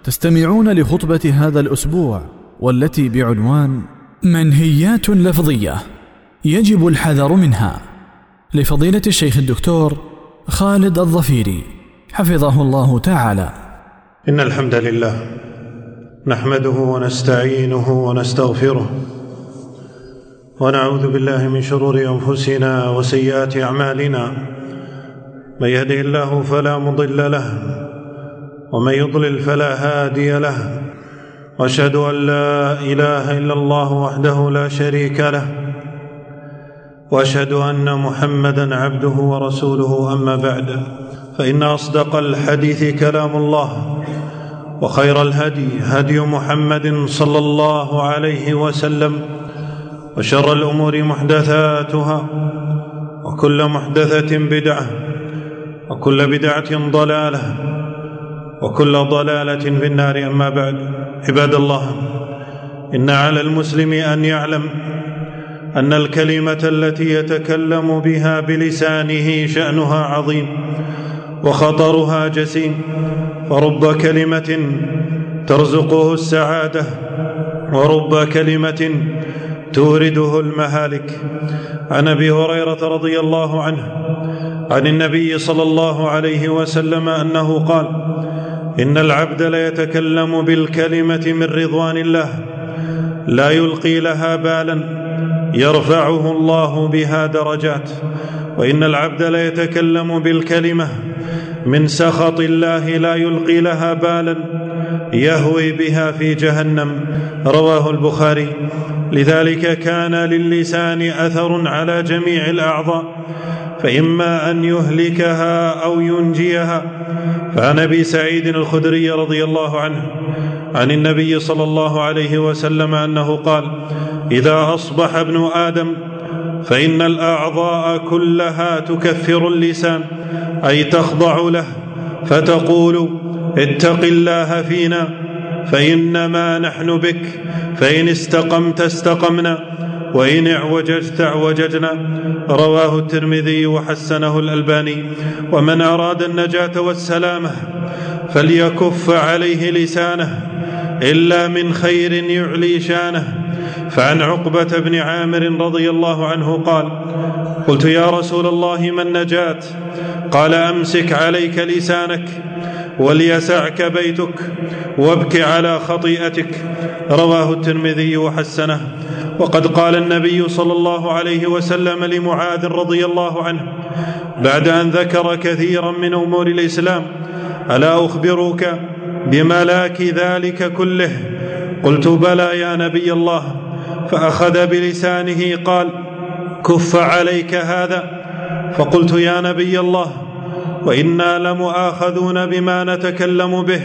تستمعون لخطبة هذا الأسبوع والتي بعنوان منهيات لفظية يجب الحذر منها، لفضيلة الشيخ الدكتور خالد الظفيري حفظه الله تعالى. إن الحمد لله نحمده ونستعينه ونستغفره ونعوذ بالله من شرور أنفسنا وسيئات أعمالنا، من يهده الله فلا مضل له ومن يضلل فلا هادي له، وأشهد أن لا إله إلا الله وحده لا شريك له، وأشهد أن محمدًا عبده ورسوله. أما بعد، فإن أصدق الحديث كلام الله، وخير الهدي هدي محمد صلى الله عليه وسلم، وشر الأمور محدثاتها، وكل محدثة بدعة، وكل بدعة ضلالة، وكل ضلالة في النار. أما بعد، عباد الله، إن على المسلم أن يعلم أن الكلمة التي يتكلم بها بلسانه شأنها عظيم وخطرها جسيم، فرب كلمة ترزقه السعادة ورب كلمة تورده المهالك. عن أبي هريرة رضي الله عنه عن النبي صلى الله عليه وسلم أنه قال: إن العبد ليتكلم بالكلمة من رضوان الله لا يلقي لها بالا يرفعه الله بها درجات، وإن العبد ليتكلم بالكلمة من سخط الله لا يلقي لها بالا يهوي بها في جهنم. رواه البخاري. لذلك كان للسان أثر على جميع الأعضاء، فإما أن يهلكها أو ينجيها. فعن أبي سعيد الخدري رضي الله عنه عن النبي صلى الله عليه وسلم أنه قال: إذا أصبح ابن آدم فإن الأعضاء كلها تكفر اللسان، أي تخضع له، فتقول: اتق الله فينا فإنما نحن بك، فإن استقمت استقمنا، وإن اعوججت اعوججنا. رواه الترمذي وحسنه الألباني. ومن أراد النجاة والسلامة فليكف عليه لسانه إلا من خير يعلي شانه. فعن عقبة بن عامر رضي الله عنه قال: قلت يا رسول الله ما النجاة؟ قال: أمسك عليك لسانك وليسعك بيتك وابك على خطيئتك. رواه الترمذي وحسنه. وقد قال النبي صلى الله عليه وسلم لمعاذ رضي الله عنه بعد أن ذكر كثيرا من أمور الإسلام: ألا أخبرك بملاك ذلك كله؟ قلت: بلى يا نبي الله. فأخذ بلسانه قال: كف عليك هذا. فقلت: يا نبي الله، وإنا لمؤاخذون بما نتكلم به.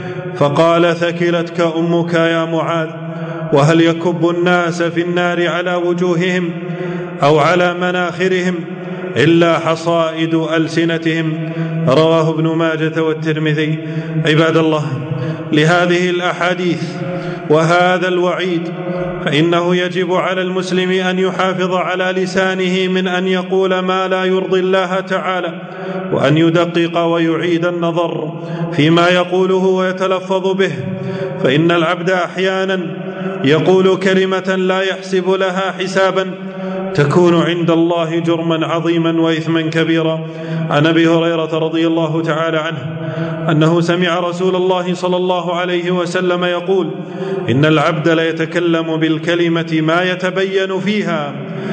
فقال: ثكلتك أمك يا معاذ. وهل يكب الناس في النار على وجوههم أو على مناخرهم إلا حصائد ألسنتهم؟ رواه ابن ماجة والترمذي. عباد الله، لهذه الأحاديث وهذا الوعيد فإنه يجب على المسلم أن يحافظ على لسانه من أن يقول ما لا يرضي الله تعالى، وأن يدقق ويعيد النظر فيما يقوله ويتلفظ به. فإن العبد أحيانا يقول كلمة لا يحسب لها حسابا تكون عند الله جرما عظيما وإثما كبيرا. عن أبي هريرة رضي الله تعالى عنه أنه سمع رسول الله صلى الله عليه وسلم يقول: إن العبد ليتكلم بالكلمة ما يتبين فيها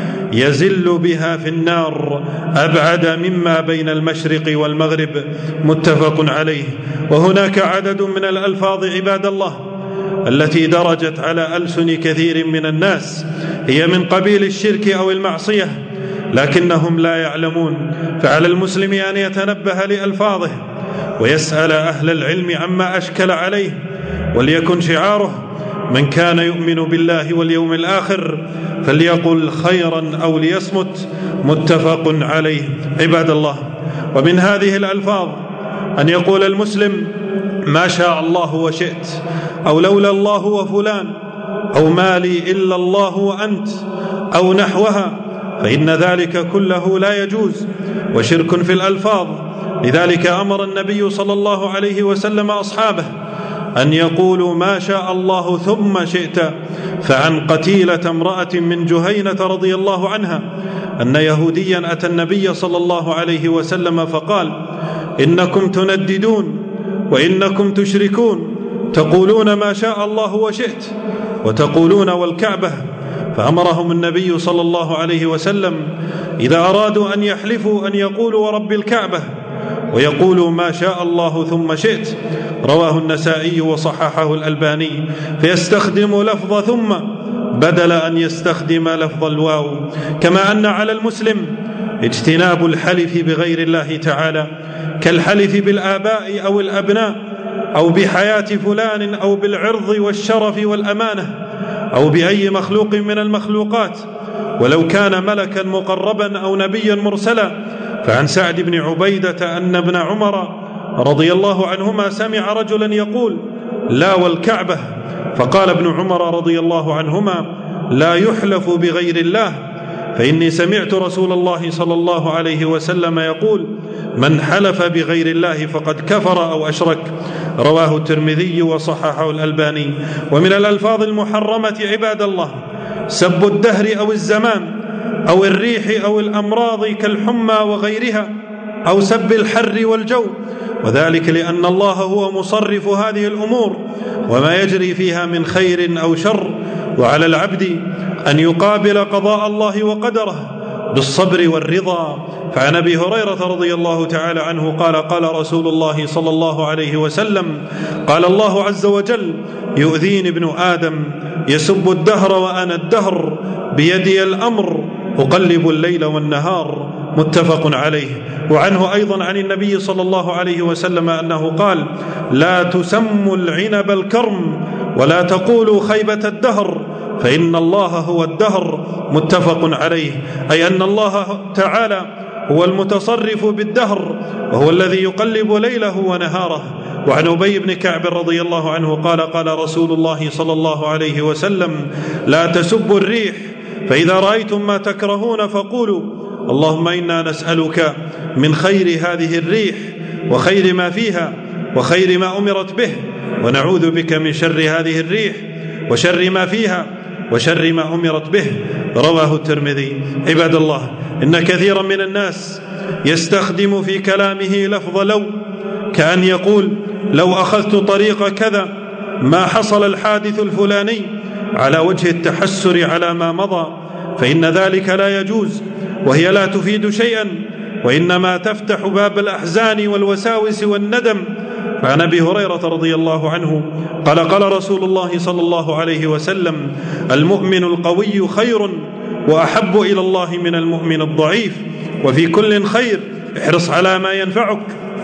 يزل بها في النار أبعد مما بين المشرق والمغرب. متفق عليه. وهناك عدد من الألفاظ عباد الله التي درجت على ألسن كثير من الناس هي من قبيل الشرك أو المعصية، لكنهم لا يعلمون. فعلى المسلم أن يتنبه لألفاظه ويسأل أهل العلم عما أشكل عليه، وليكن شعاره: من كان يؤمن بالله واليوم الآخر فليقل خيرا أو ليصمت. متفق عليه. عباد الله، ومن هذه الألفاظ أن يقول المسلم: ما شاء الله وشئت، أو لولا الله وفلان، أو ما لي إلا الله وأنت، أو نحوها، فإن ذلك كله لا يجوز وشرك في الألفاظ. لذلك أمر النبي صلى الله عليه وسلم أصحابه أن يقولوا ما شاء الله ثم شئت. فعن قتيلة امرأة من جهينة رضي الله عنها أن يهوديا أتى النبي صلى الله عليه وسلم فقال: إنكم تنددون وإنكم تشركون، تقولون ما شاء الله وشئت وتقولون والكعبة. فأمرهم النبي صلى الله عليه وسلم إذا أرادوا أن يحلفوا أن يقولوا ورب الكعبة ويقولوا ما شاء الله ثم شئت. رواه النسائي وصححه الألباني. فيستخدم لفظ ثم بدل أن يستخدم لفظ الواو. كما أن على المسلم اجتناب الحلف بغير الله تعالى كالحلف بالآباء أو الأبناء أو بحياة فلان أو بالعرض والشرف والأمانة أو بأي مخلوق من المخلوقات ولو كان ملكا مقربا أو نبيا مرسلا. فعن سعد بن عبيدة أن ابن عمر رضي الله عنهما سمع رجلا يقول: لا والكعبة. فقال ابن عمر رضي الله عنهما: لا يحلف بغير الله، فإني سمعت رسول الله صلى الله عليه وسلم يقول: من حلف بغير الله فقد كفر أو أشرك. رواه الترمذي وصححه الألباني. ومن الألفاظ المحرمة عباد الله سب الدهر أو الزمان أو الريح أو الأمراض كالحمى وغيرها، أو سب الحر والجو، وذلك لأن الله هو مصرف هذه الأمور وما يجري فيها من خير أو شر، وعلى العبد أن يقابل قضاء الله وقدره بالصبر والرضا. فعن أبي هريرة رضي الله تعالى عنه قال: قال رسول الله صلى الله عليه وسلم: قال الله عز وجل: يؤذيني ابن آدم يسب الدهر وأنا الدهر، بيدي الأمر أقلب الليل والنهار. متفق عليه. وعنه أيضا عن النبي صلى الله عليه وسلم أنه قال: لا تسموا العنب الكرم ولا تقولوا خيبة الدهر، فإن الله هو الدهر. متفق عليه. أي أن الله تعالى هو المتصرف بالدهر وهو الذي يقلب ليله ونهاره. وعن أبي بن كعب رضي الله عنه قال: قال رسول الله صلى الله عليه وسلم: لا تسبوا الريح، فإذا رأيتم ما تكرهون فقولوا: اللهم إنا نسألك من خير هذه الريح وخير ما فيها وخير ما أمرت به، ونعوذ بك من شر هذه الريح وشر ما فيها وشر ما أمرت به. رواه الترمذي. عباد الله، إن كثيرا من الناس يستخدم في كلامه لفظ لو، كأن يقول: لو أخذت طريق كذا ما حصل الحادث الفلاني، على وجه التحسر على ما مضى، فإن ذلك لا يجوز، وهي لا تفيد شيئا، وإنما تفتح باب الأحزان والوساوس والندم. فعن أبي هريرة رضي الله عنه قال: قال رسول الله صلى الله عليه وسلم: المؤمن القوي خير وأحب إلى الله من المؤمن الضعيف، وفي كل خير، احرص على ما ينفعك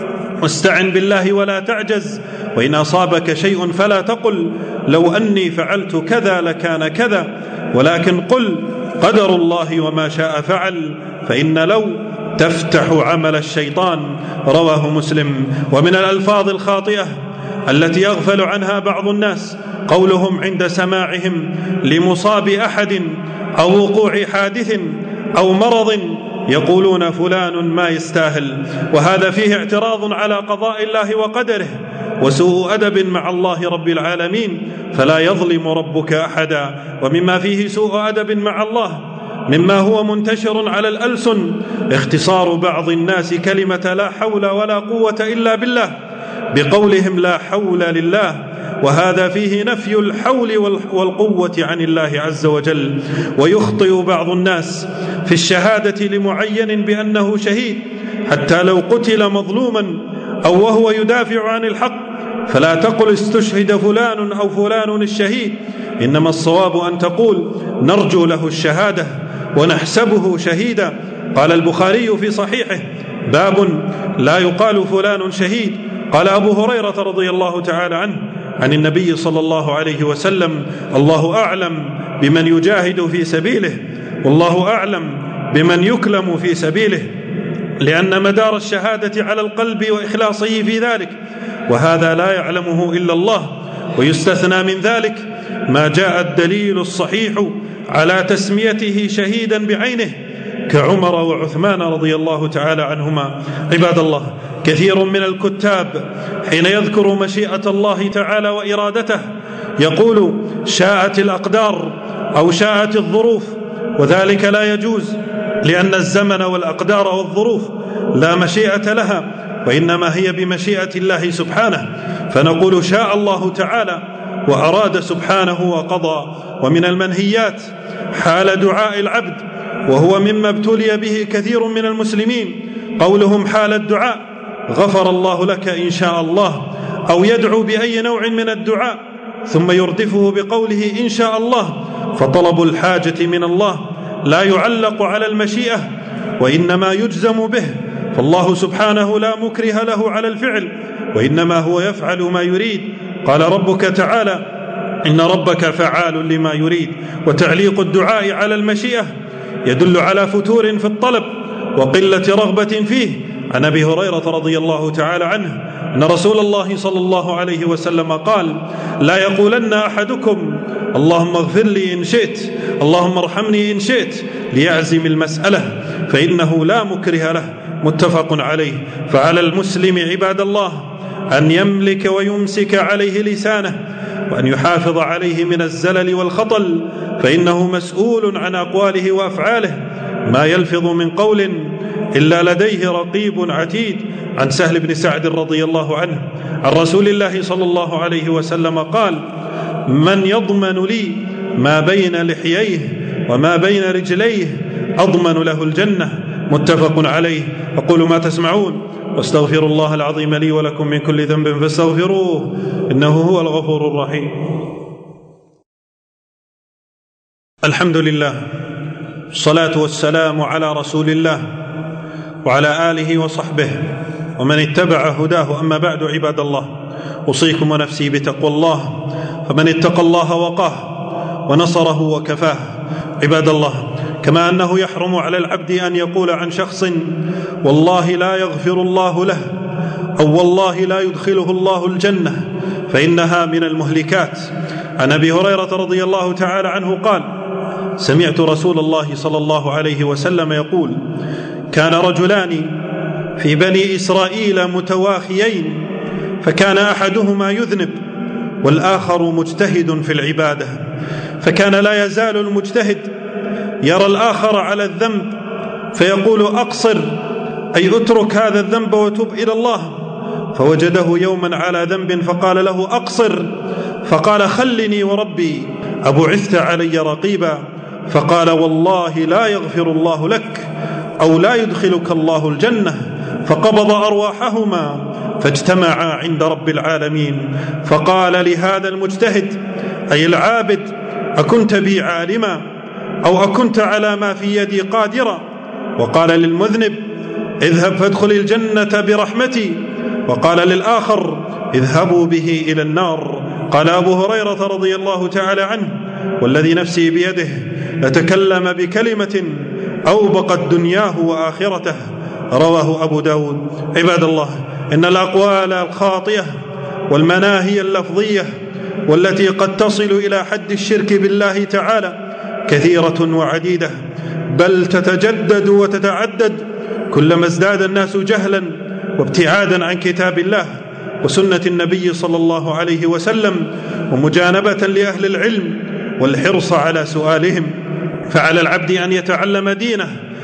واستعن بالله ولا تعجز، وإن أصابك شيء فلا تقل لو أني فعلت كذا لكان كذا، ولكن قل قدر الله وما شاء فعل، فإن لو تفتح عمل الشيطان. رواه مسلم. ومن الألفاظ الخاطئة التي يغفل عنها بعض الناس قولهم عند سماعهم لمصاب أحد أو وقوع حادث أو مرض يقولون: فلان ما يستاهل، وهذا فيه اعتراض على قضاء الله وقدره وسوء أدب مع الله رب العالمين، فلا يظلم ربك أحدا. ومما فيه سوء أدب مع الله مما هو منتشر على الألسن اختصار بعض الناس كلمة لا حول ولا قوة إلا بالله بقولهم لا حول لله، وهذا فيه نفي الحول والقوة عن الله عز وجل. ويخطئ بعض الناس في الشهادة لمعين بأنه شهيد، حتى لو قتل مظلوما أو وهو يدافع عن الحق فلا تقل استشهد فلان أو فلان الشهيد، إنما الصواب أن تقول نرجو له الشهادة ونحسبه شهيدا. قال البخاري في صحيحه: باب لا يقال فلان شهيد. قال أبو هريرة رضي الله تعالى عنه عن النبي صلى الله عليه وسلم: الله أعلم بمن يجاهد في سبيله، والله أعلم بمن يكلم في سبيله، لأن مدار الشهادة على القلب وإخلاصه في ذلك، وهذا لا يعلمه إلا الله. ويستثنى من ذلك ما جاء الدليل الصحيح على تسميته شهيدا بعينه كعمر وعثمان رضي الله تعالى عنهما. عباد الله، كثير من الكتاب حين يذكر مشيئة الله تعالى وإرادته يقول شاءت الأقدار أو شاءت الظروف، وذلك لا يجوز، لأن الزمن والأقدار والظروف لا مشيئة لها، وإنما هي بمشيئة الله سبحانه. فنقول شاء الله تعالى وأراد سبحانه وقضى. ومن المنهيات حال دعاء العبد، وهو مما ابتلي به كثير من المسلمين، قولهم حال الدعاء غفر الله لك إن شاء الله، أو يدعو بأي نوع من الدعاء ثم يردفه بقوله إن شاء الله. فطلب الحاجة من الله لا يعلق على المشيئة وإنما يجزم به، فالله سبحانه لا مكره له على الفعل، وإنما هو يفعل ما يريد. قال ربك تعالى إن ربك فعال لما يريد. وتعليق الدعاء على المشيئة يدل على فتور في الطلب وقلة رغبة فيه. عن أبي هريرة رضي الله تعالى عنه أن رسول الله صلى الله عليه وسلم قال لا يقولن أحدكم اللهم اغفر لي إن شئت، اللهم ارحمني إن شئت، ليعزم المسألة فإنه لا مكره له. متفق عليه. فعلى المسلم عباد الله أن يملك ويمسك عليه لسانه، وأن يحافظ عليه من الزلل والخطل، فإنه مسؤول عن أقواله وأفعاله، ما يلفظ من قول إلا لديه رقيب عتيد. عن سهل بن سعد رضي الله عنه عن رسول الله صلى الله عليه وسلم قال من يضمن لي ما بين لحييه وما بين رجليه أضمن له الجنة. متفق عليه. أقول ما تسمعون واستغفر الله العظيم لي ولكم من كل ذنب فاستغفروه إنه هو الغفور الرحيم. الحمد لله، الصلاة والسلام على رسول الله وعلى آله وصحبه ومن اتبع هداه. أما بعد، عباد الله، أوصيكم ونفسي بتقوى الله، فمن اتقى الله وقاه ونصره وكفاه. عباد الله، كما أنه يحرم على العبد أن يقول عن شخص والله لا يغفر الله له أو والله لا يدخله الله الجنة، فإنها من المهلكات. عن أبي هريرة رضي الله تعالى عنه قال سمعت رسول الله صلى الله عليه وسلم يقول كان رجلان في بني إسرائيل متواخيين، فكان أحدهما يذنب والآخر مجتهد في العبادة، فكان لا يزال المجتهد يرى الآخر على الذنب فيقول أقصر، أي أترك هذا الذنب وتب إلى الله. فوجده يوما على ذنب فقال له أقصر، فقال خلني وربي أبعثت علي رقيبا، فقال والله لا يغفر الله لك أو لا يدخلك الله الجنة. فقبض أرواحهما فاجتمعا عند رب العالمين، فقال لهذا المجتهد أي العابد أكنت بي عالما أو أكنت على ما في يدي قادرا؟ وقال للمذنب اذهب فادخل الجنة برحمتي، وقال للآخر اذهبوا به إلى النار. قال أبو هريرة رضي الله تعالى عنه والذي نفسي بيده لتكلم بكلمة أوبقت دنياه وآخرته، رواه أبو داود. عباد الله، إن الأقوال الخاطئة والمناهي اللفظية والتي قد تصل إلى حد الشرك بالله تعالى كثيرة وعديدة، بل تتجدد وتتعدد كلما ازداد الناس جهلا وابتعادا عن كتاب الله وسنة النبي صلى الله عليه وسلم، ومجانبة لأهل العلم والحرص على سؤالهم. فعلى العبد أن يتعلم دينه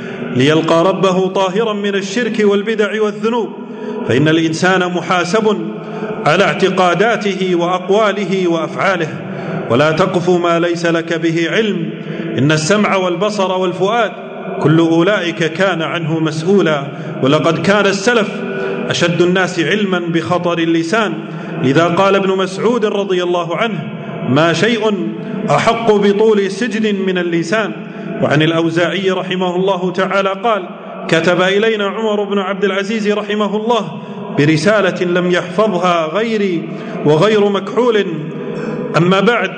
ليلقى ربه طاهرا من الشرك والبدع والذنوب، فإن الإنسان محاسب على اعتقاداته وأقواله وأفعاله، ولا تقف ما ليس لك به علم، إن السمع والبصر والفؤاد كل أولئك كان عنه مسؤولا. ولقد كان السلف أشد الناس علما بخطر اللسان، لذا قال ابن مسعود رضي الله عنه ما شيء أحق بطول سجن من اللسان. وعن الأوزاعي رحمه الله تعالى قال كتب إلينا عمر بن عبد العزيز رحمه الله برسالة لم يحفظها غيري وغير مكحول، أما بعد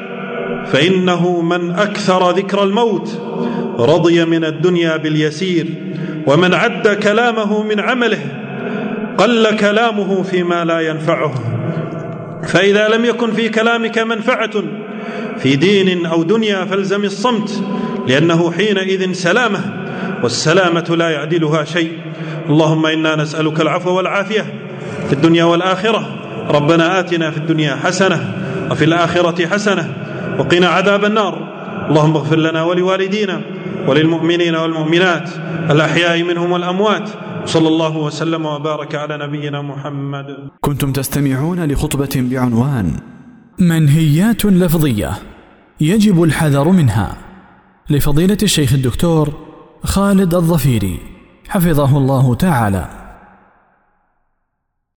فإنه من أكثر ذكر الموت رضي من الدنيا باليسير، ومن عد كلامه من عمله قل كلامه فيما لا ينفعه. فإذا لم يكن في كلامك منفعة في دين أو دنيا فالزم الصمت، لأنه حينئذ سلامة، والسلامة لا يعدلها شيء. اللهم إنا نسألك العفو والعافية في الدنيا والآخرة. ربنا آتنا في الدنيا حسنة وفي الآخرة حسنة وقنا عذاب النار. اللهم اغفر لنا ولوالدينا وللمؤمنين والمؤمنات الأحياء منهم والأموات. صلى الله وسلم وبارك على نبينا محمد. كنتم تستمعون لخطبة بعنوان منهيات لفظية يجب الحذر منها لفضيلة الشيخ الدكتور خالد الظفيري حفظه الله تعالى.